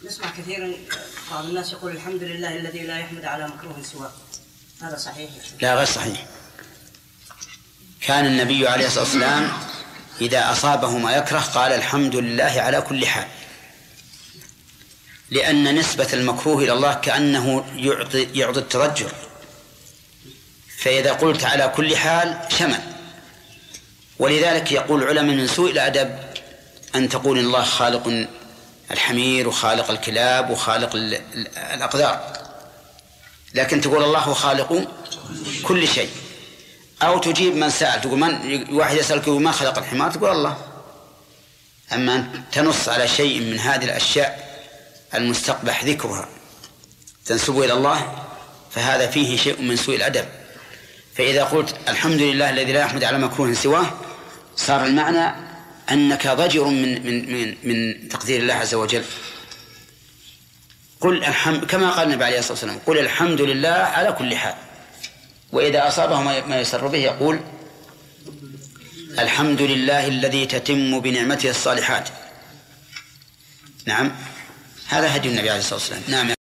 نسمع كثيرا بعض الناس يقول الحمد لله الذي لا يحمد على مكروه سواه، هذا صحيح؟ لا، غير صحيح. كان النبي عليه الصلاة والسلام إذا أصابه ما يكره قال الحمد لله على كل حال، لأن نسبة المكروه إلى الله كأنه يعطي التضجر، فإذا قلت على كل حال شمل. ولذلك يقول العلماء من سوء الأدب أن تقول الله خالق الحمير وخالق الكلاب وخالق الأقدار، لكن تقول الله خالق كل شيء. أو تجيب من سأل، تقول من واحد يسألك ما خلق الحمار، تقول الله. أما أن تنص على شيء من هذه الأشياء المستقبح ذكرها تنسب إلى الله فهذا فيه شيء من سوء الأدب. فإذا قلت الحمد لله الذي لا يحمد على مكروه سواه صار المعنى أنك ضجر من تقدير الله عز وجل. قل كما قال النبي عليه الصلاة والسلام قل الحمد لله على كل حال. وإذا أصابه ما يسر به يقول الحمد لله الذي تتم بنعمته الصالحات. نعم، هذا هدي النبي عليه الصلاة والسلام. نعم.